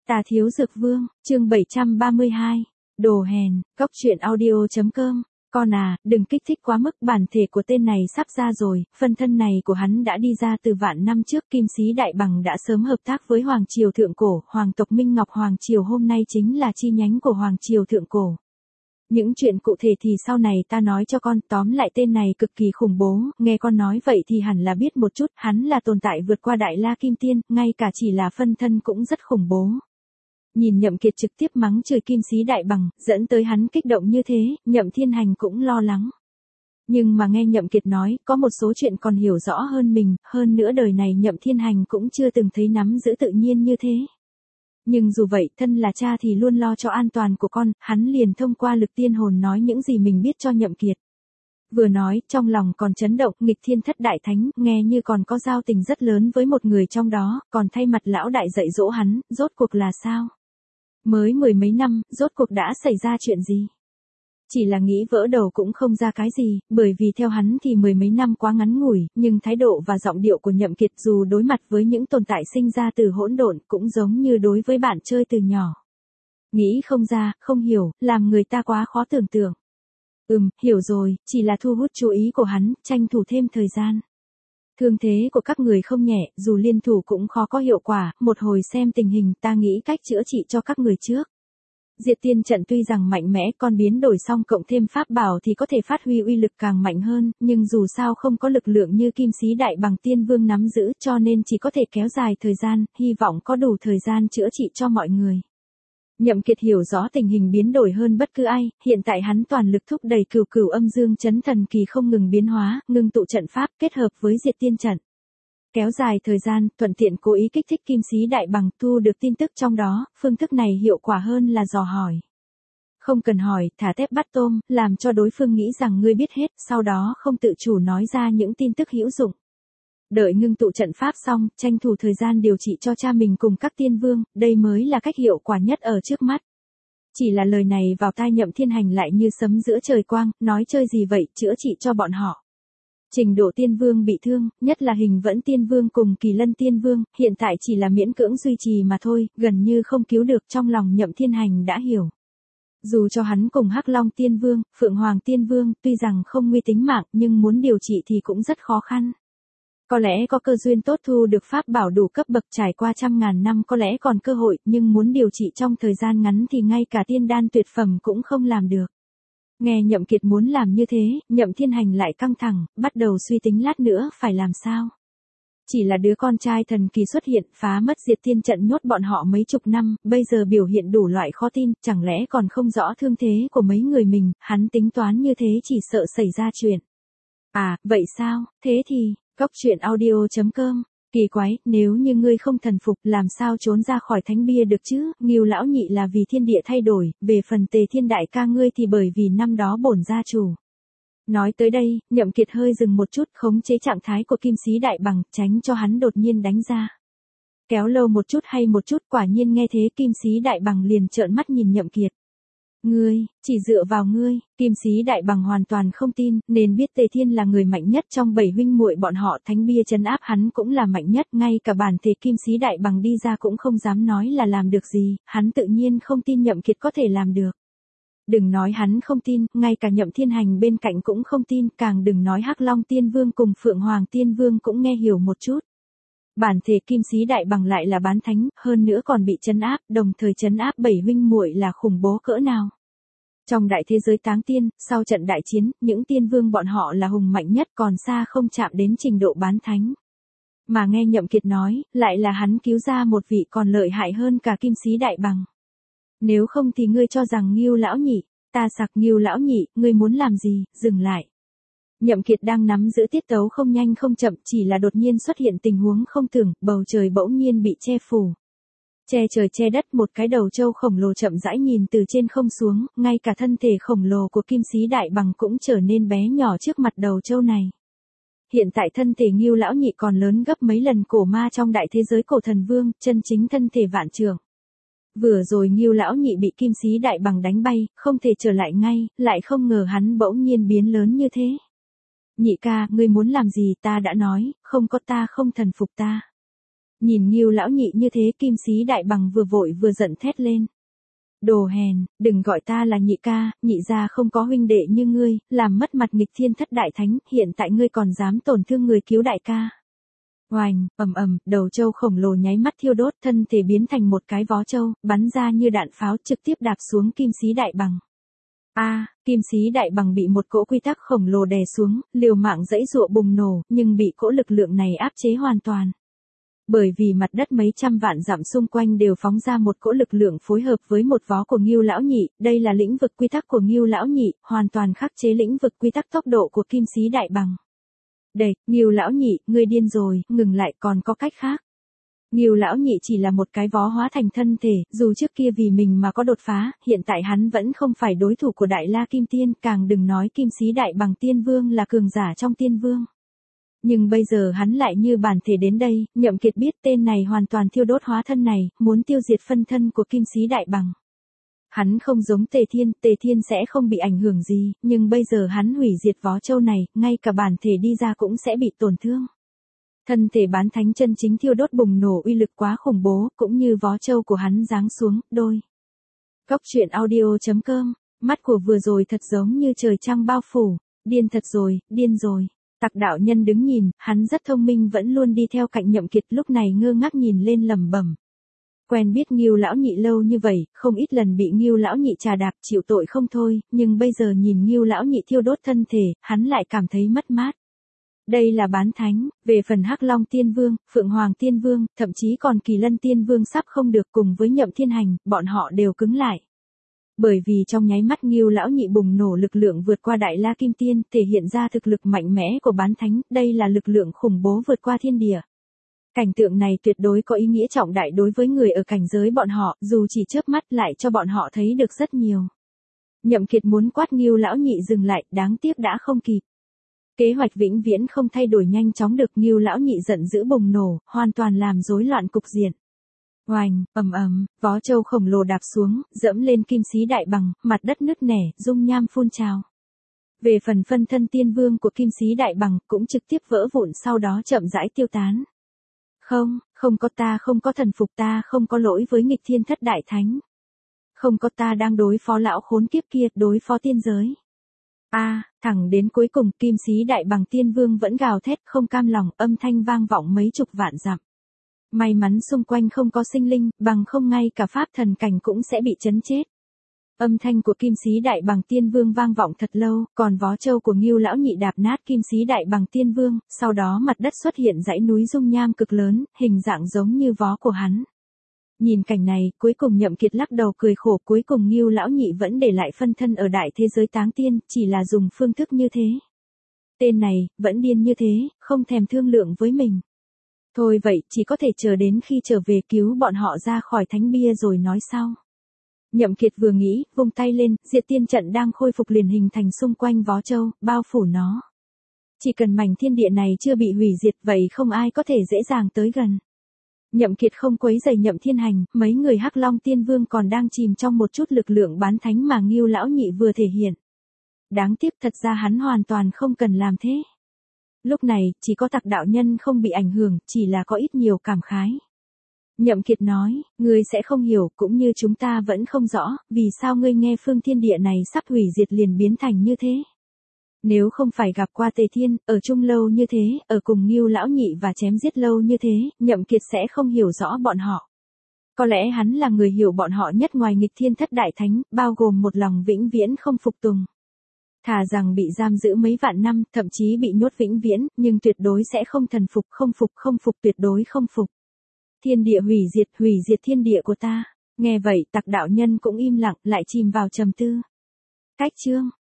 Tà Thiếu Dược Vương, chương 732. Đồ hèn, Cóc truyện audio.com. Con à, đừng kích thích quá mức, bản thể của tên này sắp ra rồi, phân thân này của hắn đã đi ra từ vạn năm trước. Kim Sĩ Đại Bằng đã sớm hợp tác với Hoàng Triều Thượng Cổ, Hoàng tộc Minh Ngọc Hoàng Triều hôm nay chính là chi nhánh của Hoàng Triều Thượng Cổ. Những chuyện cụ thể thì sau này ta nói cho con, tóm lại tên này cực kỳ khủng bố, nghe con nói vậy thì hẳn là biết một chút, hắn là tồn tại vượt qua Đại La Kim Tiên, ngay cả chỉ là phân thân cũng rất khủng bố. Nhìn Nhậm Kiệt trực tiếp mắng chửi Kim Sĩ Đại Bằng, dẫn tới hắn kích động như thế, Nhậm Thiên Hành cũng lo lắng. Nhưng mà nghe Nhậm Kiệt nói, có một số chuyện còn hiểu rõ hơn mình, hơn nữa đời này Nhậm Thiên Hành cũng chưa từng thấy nắm giữ tự nhiên như thế. Nhưng dù vậy, thân là cha thì luôn lo cho an toàn của con, hắn liền thông qua lực tiên hồn nói những gì mình biết cho Nhậm Kiệt. Vừa nói, trong lòng còn chấn động, nghịch thiên thất đại thánh, nghe như còn có giao tình rất lớn với một người trong đó, còn thay mặt lão đại dạy dỗ hắn, rốt cuộc là sao? Mới mười mấy năm, rốt cuộc đã xảy ra chuyện gì? Chỉ là nghĩ vỡ đầu cũng không ra cái gì, bởi vì theo hắn thì mười mấy năm quá ngắn ngủi, nhưng thái độ và giọng điệu của Nhậm Kiệt dù đối mặt với những tồn tại sinh ra từ hỗn độn cũng giống như đối với bạn chơi từ nhỏ. Nghĩ không ra, không hiểu, làm người ta quá khó tưởng tượng. Hiểu rồi, chỉ là thu hút chú ý của hắn, tranh thủ thêm thời gian. Thương thế của các người không nhẹ, dù liên thủ cũng khó có hiệu quả, một hồi xem tình hình ta nghĩ cách chữa trị cho các người trước. Diệt tiên trận tuy rằng mạnh mẽ, con biến đổi xong cộng thêm pháp bảo thì có thể phát huy uy lực càng mạnh hơn, nhưng dù sao không có lực lượng như Kim Sĩ Đại Bằng Tiên Vương nắm giữ cho nên chỉ có thể kéo dài thời gian, hy vọng có đủ thời gian chữa trị cho mọi người. Nhậm Kiệt hiểu rõ tình hình biến đổi hơn bất cứ ai, hiện tại hắn toàn lực thúc đẩy cửu cửu âm dương chấn thần kỳ không ngừng biến hóa, ngưng tụ trận pháp kết hợp với diệt tiên trận. Kéo dài thời gian, thuận tiện cố ý kích thích Kim Sĩ Đại Bằng thu được tin tức trong đó, phương thức này hiệu quả hơn là dò hỏi. Không cần hỏi, thả tép bắt tôm, làm cho đối phương nghĩ rằng ngươi biết hết, sau đó không tự chủ nói ra những tin tức hữu dụng. Đợi ngưng tụ trận pháp xong, tranh thủ thời gian điều trị cho cha mình cùng các tiên vương, đây mới là cách hiệu quả nhất ở trước mắt. Chỉ là lời này vào tai Nhậm Thiên Hành lại như sấm giữa trời quang, nói chơi gì vậy, chữa trị cho bọn họ. Trình Độ Tiên Vương bị thương, nhất là Hình Vẫn Tiên Vương cùng Kỳ Lân Tiên Vương, hiện tại chỉ là miễn cưỡng duy trì mà thôi, gần như không cứu được, trong lòng Nhậm Thiên Hành đã hiểu. Dù cho hắn cùng Hắc Long Tiên Vương, Phượng Hoàng Tiên Vương, tuy rằng không nguy tính mạng, nhưng muốn điều trị thì cũng rất khó khăn. Có lẽ có cơ duyên tốt thu được pháp bảo đủ cấp bậc trải qua trăm ngàn năm có lẽ còn cơ hội, nhưng muốn điều trị trong thời gian ngắn thì ngay cả tiên đan tuyệt phẩm cũng không làm được. Nghe Nhậm Kiệt muốn làm như thế, Nhậm Thiên Hành lại căng thẳng, bắt đầu suy tính lát nữa phải làm sao. Chỉ là đứa con trai thần kỳ xuất hiện, phá mất diệt tiên trận nhốt bọn họ mấy chục năm, bây giờ biểu hiện đủ loại khó tin, chẳng lẽ còn không rõ thương thế của mấy người mình, hắn tính toán như thế chỉ sợ xảy ra chuyện. À, vậy sao, thế thì, Cóc truyện audio.com. Kỳ quái, nếu như ngươi không thần phục, làm sao trốn ra khỏi thánh bia được chứ? Ngưu lão nhị là vì thiên địa thay đổi, về phần Tề Thiên đại ca ngươi thì bởi vì năm đó bổn gia chủ. Nói tới đây, Nhậm Kiệt hơi dừng một chút, khống chế trạng thái của Kim Sĩ Đại Bằng, tránh cho hắn đột nhiên đánh ra. Kéo lâu một chút hay một chút, quả nhiên nghe thế Kim Sĩ Đại Bằng liền trợn mắt nhìn Nhậm Kiệt. Ngươi, chỉ dựa vào ngươi, Kim Sĩ Đại Bằng hoàn toàn không tin, nên biết Tề Thiên là người mạnh nhất trong 7 huynh muội bọn họ, thánh bia trấn áp hắn cũng là mạnh nhất, ngay cả bản thể Kim Sĩ Đại Bằng đi ra cũng không dám nói là làm được gì, hắn tự nhiên không tin Nhậm Kiệt có thể làm được. Đừng nói hắn không tin, ngay cả Nhậm Thiên Hành bên cạnh cũng không tin, càng đừng nói Hắc Long Tiên Vương cùng Phượng Hoàng Tiên Vương cũng nghe hiểu một chút. Bản thể Kim Sĩ Đại Bằng lại là bán thánh, hơn nữa còn bị trấn áp, đồng thời trấn áp 7 huynh muội là khủng bố cỡ nào. Trong đại thế giới táng tiên, sau trận đại chiến, những tiên vương bọn họ là hùng mạnh nhất, còn xa không chạm đến trình độ bán thánh. Mà nghe Nhậm Kiệt nói, lại là hắn cứu ra một vị còn lợi hại hơn cả Kim Sĩ Đại Bằng. Nếu không thì ngươi cho rằng Ngưu lão nhị, ta sặc Ngưu lão nhị, ngươi muốn làm gì, dừng lại. Nhậm Kiệt đang nắm giữ tiết tấu không nhanh không chậm, chỉ là đột nhiên xuất hiện tình huống không tưởng, bầu trời bỗng nhiên bị che phủ. Che trời che đất, một cái đầu trâu khổng lồ chậm rãi nhìn từ trên không xuống, ngay cả thân thể khổng lồ của Kim Sĩ Đại Bằng cũng trở nên bé nhỏ trước mặt đầu trâu này. Hiện tại thân thể Ngưu lão nhị còn lớn gấp mấy lần cổ ma trong đại thế giới cổ thần vương, chân chính thân thể vạn trượng. Vừa rồi Ngưu lão nhị bị Kim Sĩ Đại Bằng đánh bay, không thể trở lại ngay, lại không ngờ hắn bỗng nhiên biến lớn như thế. Nhị ca, ngươi muốn làm gì, ta đã nói, không có ta không thần phục ta. Nhìn Ngưu lão nhị như thế, Kim Sĩ Đại Bằng vừa vội vừa giận thét lên. Đồ hèn, đừng gọi ta là nhị ca, nhị gia không có huynh đệ như ngươi, làm mất mặt nghịch thiên thất đại thánh, hiện tại ngươi còn dám tổn thương người cứu đại ca. Oành, đầu trâu khổng lồ nháy mắt thiêu đốt, thân thể biến thành một cái vó trâu, bắn ra như đạn pháo trực tiếp đạp xuống Kim Sĩ Đại Bằng. Kim Sĩ Đại Bằng bị một cỗ quy tắc khổng lồ đè xuống, liều mạng giãy giụa bùng nổ, nhưng bị cỗ lực lượng này áp chế hoàn toàn. Bởi vì mặt đất mấy trăm vạn dặm xung quanh đều phóng ra một cỗ lực lượng phối hợp với một vó của Ngưu lão nhị, đây là lĩnh vực quy tắc của Ngưu lão nhị, hoàn toàn khắc chế lĩnh vực quy tắc tốc độ của Kim Sĩ Đại Bằng. Đây, Ngưu lão nhị, ngươi điên rồi, ngừng lại, còn có cách khác. Ngưu lão nhị chỉ là một cái vó hóa thành thân thể, dù trước kia vì mình mà có đột phá, hiện tại hắn vẫn không phải đối thủ của Đại La Kim Tiên, càng đừng nói Kim Sĩ Đại Bằng Tiên Vương là cường giả trong Tiên Vương. Nhưng bây giờ hắn lại như bản thể đến đây, Nhậm Kiệt biết tên này hoàn toàn thiêu đốt hóa thân này, muốn tiêu diệt phân thân của Kim Sĩ Đại Bằng. Hắn không giống Tề Thiên sẽ không bị ảnh hưởng gì, nhưng bây giờ hắn hủy diệt vó trâu này, ngay cả bản thể đi ra cũng sẽ bị tổn thương. Thân thể bán thánh chân chính thiêu đốt bùng nổ uy lực quá khủng bố, cũng như vó trâu của hắn giáng xuống, đôi. Góc truyện audio.com, mắt của vừa rồi thật giống như trời trăng bao phủ, điên thật rồi, điên rồi. Tặc đạo nhân đứng nhìn, hắn rất thông minh vẫn luôn đi theo cạnh Nhậm Kiệt, lúc này ngơ ngác nhìn lên lẩm bẩm. Quen biết Ngưu lão nhị lâu như vậy, không ít lần bị Ngưu lão nhị trà đạp chịu tội không thôi, nhưng bây giờ nhìn Ngưu lão nhị thiêu đốt thân thể, hắn lại cảm thấy mất mát. Đây là bán thánh, về phần Hắc Long Tiên Vương, Phượng Hoàng Tiên Vương, thậm chí còn Kỳ Lân Tiên Vương sắp không được, cùng với Nhậm Thiên Hành, bọn họ đều cứng lại. Bởi vì trong nháy mắt Ngưu lão nhị bùng nổ lực lượng vượt qua Đại La Kim Tiên, thể hiện ra thực lực mạnh mẽ của bán thánh, đây là lực lượng khủng bố vượt qua thiên địa. Cảnh tượng này tuyệt đối có ý nghĩa trọng đại đối với người ở cảnh giới bọn họ, dù chỉ chớp mắt lại cho bọn họ thấy được rất nhiều. Nhậm Kiệt muốn quát Ngưu lão nhị dừng lại, đáng tiếc đã không kịp. Kế hoạch vĩnh viễn không thay đổi nhanh chóng được, Ngưu lão nhị giận dữ bùng nổ, hoàn toàn làm rối loạn cục diện. Oành, vó trâu khổng lồ đạp xuống, dẫm lên Kim Sĩ Đại Bằng, mặt đất nứt nẻ, dung nham phun trào. Về phần phân thân Tiên Vương của Kim Sĩ Đại Bằng cũng trực tiếp vỡ vụn, sau đó chậm rãi tiêu tán. Không có ta, không có thần phục, ta không có lỗi với nghịch thiên thất đại thánh. Không có ta đang đối phó lão khốn kiếp kia, đối phó tiên giới. Thẳng đến cuối cùng Kim Sĩ Đại Bằng Tiên Vương vẫn gào thét không cam lòng, âm thanh vang vọng mấy chục vạn dặm. May mắn xung quanh không có sinh linh, bằng không ngay cả pháp thần cảnh cũng sẽ bị chấn chết. Âm thanh của Kim Sĩ Đại Bằng Tiên Vương vang vọng thật lâu, còn vó trâu của Ngưu lão nhị đạp nát Kim Sĩ Đại Bằng Tiên Vương, sau đó mặt đất xuất hiện dãy núi dung nham cực lớn, hình dạng giống như vó của hắn. Nhìn cảnh này, cuối cùng Nhậm Kiệt lắc đầu cười khổ, cuối cùng Ngưu lão nhị vẫn để lại phân thân ở đại thế giới táng tiên, chỉ là dùng phương thức như thế. Tên này, vẫn điên như thế, không thèm thương lượng với mình. Thôi vậy, chỉ có thể chờ đến khi trở về cứu bọn họ ra khỏi thánh bia rồi nói sau. Nhậm Kiệt vừa nghĩ, vung tay lên, diệt tiên trận đang khôi phục liền hình thành xung quanh vó trâu, bao phủ nó. Chỉ cần mảnh thiên địa này chưa bị hủy diệt, vậy không ai có thể dễ dàng tới gần. Nhậm Kiệt không quấy rầy Nhậm Thiên Hành, mấy người Hắc Long Tiên Vương còn đang chìm trong một chút lực lượng bán thánh mà Ngưu lão nhị vừa thể hiện. Đáng tiếc thật ra hắn hoàn toàn không cần làm thế. Lúc này, chỉ có Tặc đạo nhân không bị ảnh hưởng, chỉ là có ít nhiều cảm khái. Nhậm Kiệt nói, ngươi sẽ không hiểu, cũng như chúng ta vẫn không rõ, vì sao ngươi nghe phương thiên địa này sắp hủy diệt liền biến thành như thế. Nếu không phải gặp qua Tề Thiên, ở chung lâu như thế, ở cùng Ngưu lão nhị và chém giết lâu như thế, Nhậm Kiệt sẽ không hiểu rõ bọn họ. Có lẽ hắn là người hiểu bọn họ nhất ngoài nghịch thiên thất đại thánh, bao gồm một lòng vĩnh viễn không phục tùng. Thà rằng bị giam giữ mấy vạn năm, thậm chí bị nhốt vĩnh viễn, nhưng tuyệt đối sẽ không thần phục, không phục, tuyệt đối không phục. Thiên địa hủy diệt thiên địa của ta. Nghe vậy, Tặc đạo nhân cũng im lặng, lại chìm vào trầm tư. Cách chương